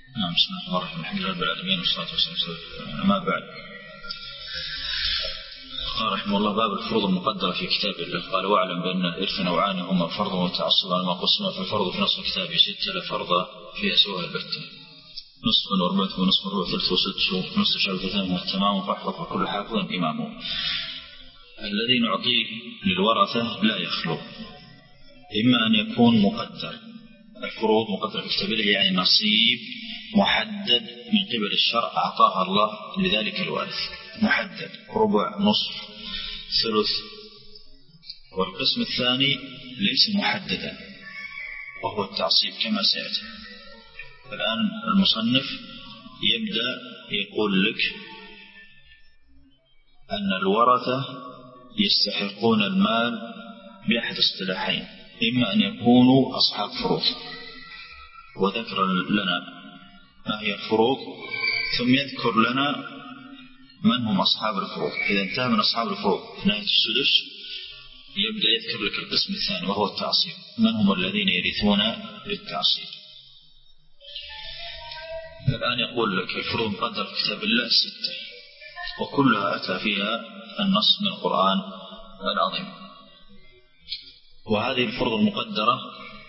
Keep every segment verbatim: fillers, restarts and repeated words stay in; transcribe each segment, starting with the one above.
نعم. بسم الله الرحمن الرحيم. الحمد لله رب العالمين والصلاة والسلام. ما بعد. قال رحمه الله: باب الفروض المقدرة في كتاب الله. قال: واعلم بأن الإرث نوعان هما فرض وتعصب. على ما قسم فالفرض في نص الكتاب ستة لا فرض فيها سوى البتة: نصف وربع ونصف وربع ثلث وسدس نصف شعبتان والتمام فاحفظ وكل حافظ إمامه. الذي نعطيه للورثة لا يخلو، إما أن يكون مقدر، الفروض مقدرة في كتاب الله يعني نصيب محدد من قبل الشرع أعطاها الله لذلك الوارث، محدد ربع نصف ثلث. والقسم الثاني ليس محددا وهو التعصيب كما سيأتي. الآن المصنف يبدأ يقول لك أن الورثة يستحقون المال بأحد اصطلاحين: إما أن يكونوا أصحاب فروض، وذكر لنا ما هي الفروض ثم يذكر لنا من هم أصحاب الفروض. إذا انتهى من أصحاب الفروض في نهاية السدس يبدأ يذكر لك القسم الثاني وهو التعصيب، من هم الذين يرثون بالتعصيب. الآن يقول لك الفروض مقدرة في كتاب الله ستة، وكلها أتى فيها النص من القرآن العظيم. وهذه الفروض المقدرة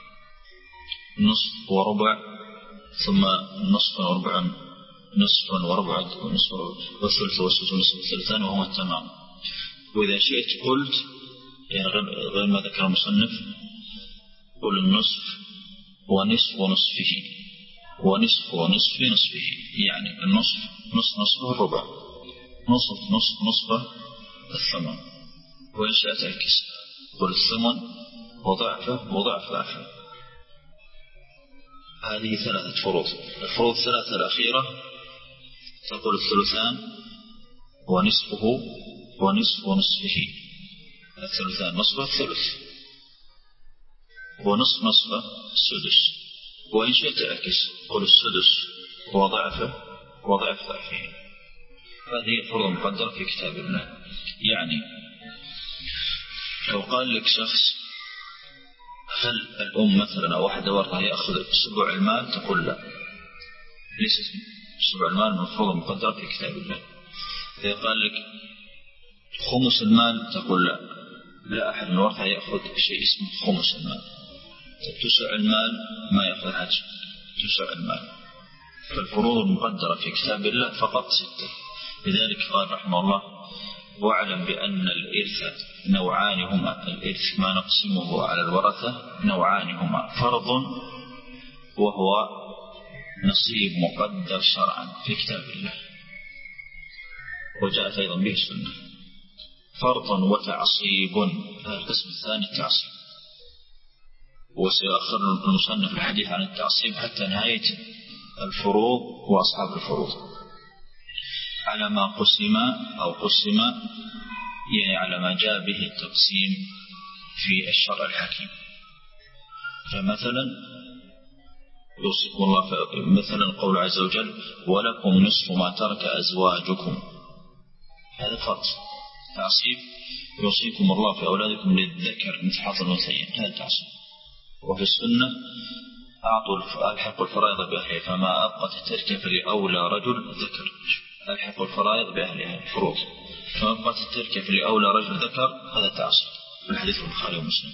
نصف وربع ثم نصف وربع نصف وربع ونصف والثلث والسدس ونصف والثلثان وهو التمام. وإذا شئت قلت يعني غير ما ذكر المصنف قل النصف ونصف ونصفه ونصف ونصف نصفه، يعني النصف نصف نصفه الربع، نصف نصف نصفه الثمن. وإن شئت الكسر قل الثمن وضعفه وضعف ضعفه. هذه ثلاثة فروض. الفروض الثلاثة الأخيرة تقول الثلثان ونصفه ونصف ونصفه، الثلثان نصفه الثلث ونصف نصفه السدس. وإن شئت أعكس قل السدس وضعفه وضعف ضعفه. هذه الفروض المقدرة في كتاب الله. يعني لو قال لك شخص هل الأم مثلا أو واحد ورثة يأخذ سبع المال؟ تقول لا، ليس سبع المال من الفروض المقدرة في كتاب الله. إذا قال لك خمس المال تقول لا، لا أحد من الورثة يأخذ شيء اسمه خمس المال. تسع المال ما يأخذ حاجة، تسع المال. فالفروض المقدرة في كتاب الله فقط ستة. لذلك قال رحمه الله: واعلم بأن الإرث نوعان هما، الإرث ما نقسمه على الورثة نوعان هما: فرض وهو نصيب مقدر شرعا في كتاب الله وجاءت أيضا به السنة، فرض وتعصيب. هذا القسم الثاني التعصيب، وسيأخر المصنف الحديث عن التعصيب حتى نهاية الفروض وأصحاب الفروض على ما قسم أو قسم، يعني على ما جاء به التقسيم في الشرع الحكيم. فمثلا يوصيكم الله مثلا قول عز وجل: ولكم نصف ما ترك أزواجكم. هذا فرض تعصيب: يوصيكم الله في أولادكم للذكر مثل حظ الأنثيين. هذا تعصيب. وفي السنة: أعطوا الحق الفرائض بأهلها فما أبقت التركة فلأولى رجل ذكر. الحق الفرائض بأهلها الفروض، فما أبقت التركة فلأولى رجل ذكر. هذا تعصيب. الحديث البخاري ومسلم.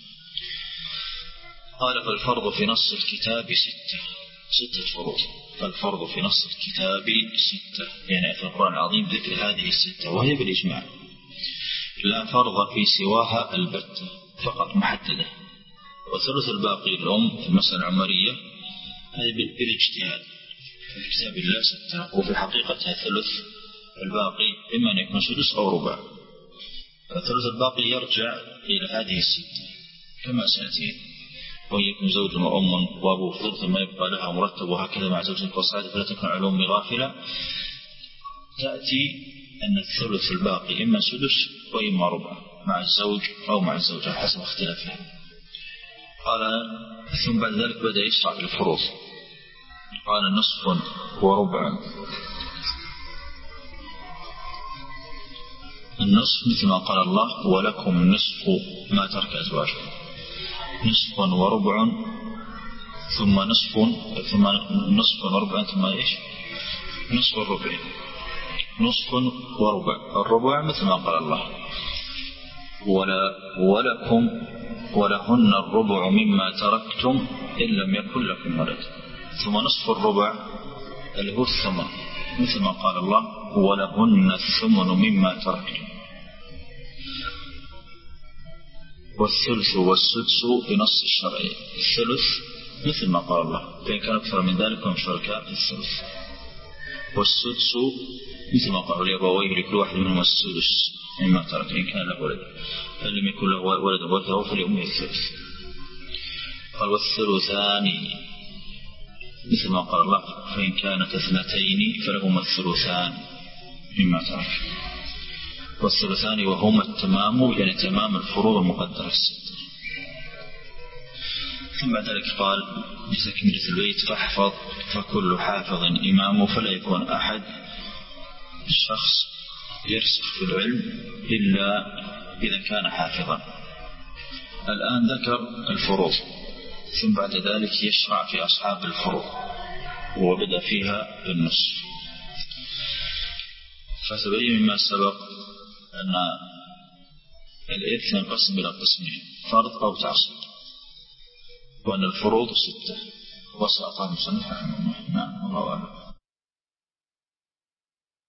قال: فالفرض في نص الكتاب ستة، ستة فروض. فالفرض في نص الكتاب ستة، يعني في القرآن العظيم ذكر هذه الستة وهي بالإجماع، لا فرض في سواها البتة، فقط محددة. وثلث الباقي الأم في المسألة العمرية هذه بالاجتهاد. في كتاب الله ستة وفي حقيقتها ثلث الباقي إما أن يكون سدس أو ربع. فثلث الباقي يرجع إلى هذه الستة كما سنتين، ويكون زوج وأم وأبو ثلث ما يبقى لها مرتب، وهكذا مع زوج وصاعد فلا تكون علوم غافلة. تأتي أن الثلث الباقي إما سدس وإما ربع مع الزوج أو مع الزوجة حسب اختلافها. قال: ثم بعد ذلك بدأ يشرع في الفروض. قال: نصف وربع. النصف مثل ما قال الله: ولكم نصف ما ترك أزواجكم. نصف وربع ثم نصف ثم نصف وربع ثم إيش نصف الربع نصف وربع. الربع مثل ما قال الله ولا ولكم ولهن الربع مما تركتم إن لم يكن لكم ولد. ثم نصف الربع اللي هو الثمن مثل ما قال الله ولهن الثمن مما تركتم. والثلث والسدس بنص الشرعي. الثلث مثل ما قال الله فإن كان أكثر من ذلك هم شركاء في الثلث. والسدس مثل ما قال لأبويه لكل واحد منهم السدس مما ترك إن كان له ولد فإن لم يكن له ولد ورثه فلأمه الثلث. قال والثلثان مثل ما قال الله فإن كانت اثنتين فلهما الثلثان مما ترك. والثلثان وهما التمام يعني تمام الفروض المقدرة الستة. ثم بعد ذلك قال بتكملة البيت فاحفظ فكل حافظ إمام فلا يكون أحد الشخص يرسخ في العلم إلا إذا كان حافظا. الآن ذكر الفروض ثم بعد ذلك يشرع في أصحاب الفروض وبدأ فيها بالنصف. فتبين مما سبق أن الإرث ينقسم إلى قسمين فرض أو تعصيب وأن الفروض ستة وسأقام صنف رحمه الله. نعم الله أعلم.